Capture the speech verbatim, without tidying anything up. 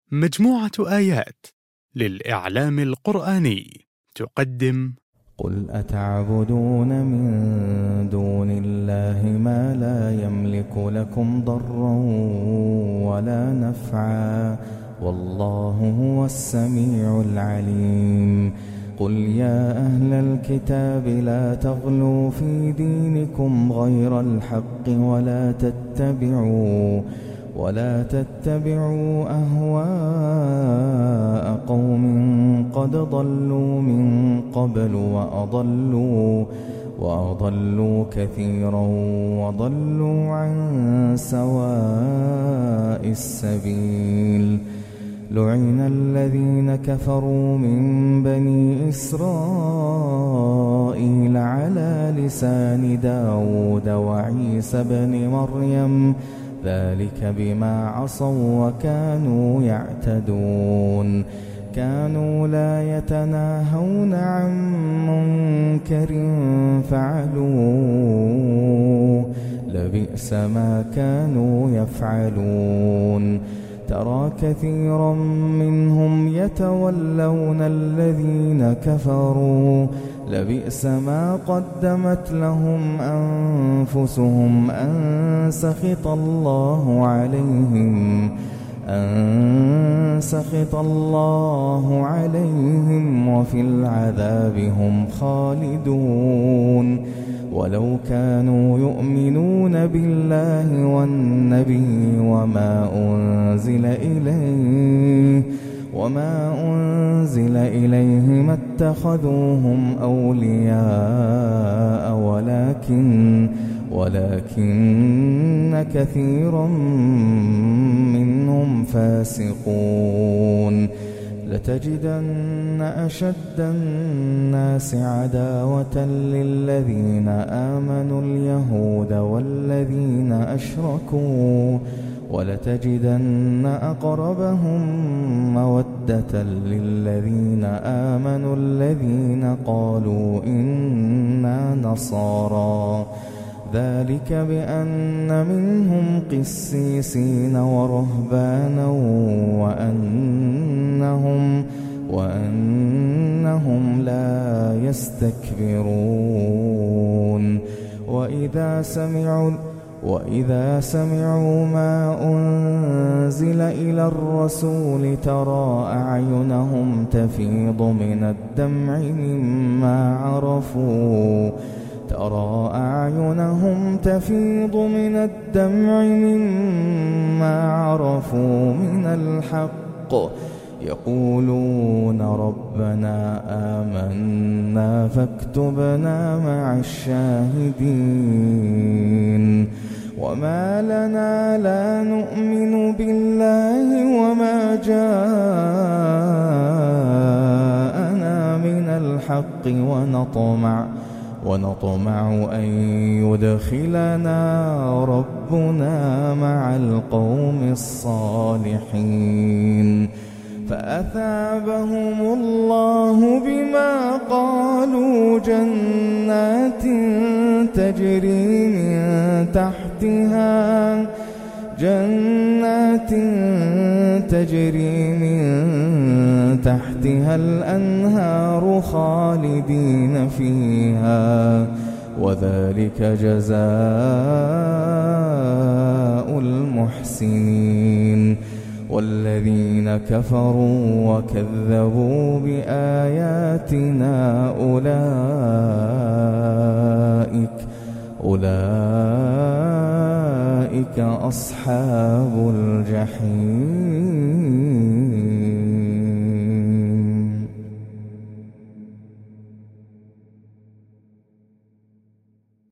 مجموعة آيات للإعلام القرآني تقدم: قل أتعبدون من دون الله ما لا يملك لكم ضرا ولا نفعا والله هو السميع العليم. قل يا أهل الكتاب لا تغلوا في دينكم غير الحق ولا تتبعوا ولا تتبعوا أهواء قوم قد ضلوا من قبل وأضلوا وأضلوا كثيرا وضلوا عن سواء السبيل. لعن الذين كفروا من بني إسرائيل على لسان داود وعيسى بن مريم ذلك بما عصوا وكانوا يعتدون. كانوا لا يتناهون عن منكر فعلوه لبئس ما كانوا يفعلون. ترى كثيرا منهم يتولون الذين كفروا لبئس ما قدمت لهم أنفسهم أن سخط الله عليهم أن سخط الله عليهم وفي العذاب هم خالدون. ولو كانوا يؤمنون بالله والنبي وما أنزل إليه وما أنزل إليه ما اتخذوهم أولياء ولكن ولكن كثيرا منهم فاسقون. لتجدن أشد الناس عداوة للذين آمنوا اليهود والذين أشركوا ولتجدن أقربهم مودة للذين آمنوا الذين قالوا إنا نصارى ذلك بأن منهم قسيسين ورهبانا وأنهم وأنهم لا يستكبرون. وإذا سمعوا وإذا سمعوا ما أنزل إلى الرسول ترى أعينهم تفيض من الدمع مما عرفوا ترى أعينهم تفيض من الدمع مما عرفوا من الحق يقولون ربنا آمنا فاكتبنا مع الشاهدين. وما لنا لا نؤمن بالله وما جاءنا من الحق ونطمع ونطمع أن يدخلنا ربنا مع القوم الصالحين. فأثابهم الله بما قالوا جنات تجري من تحتها جنات تجري من تحتها الأنهار خالدين فيها وذلك جزاء المحسنين. والذين كفروا وكذبوا بآياتنا أولئك أولئك أصحاب الجحيم.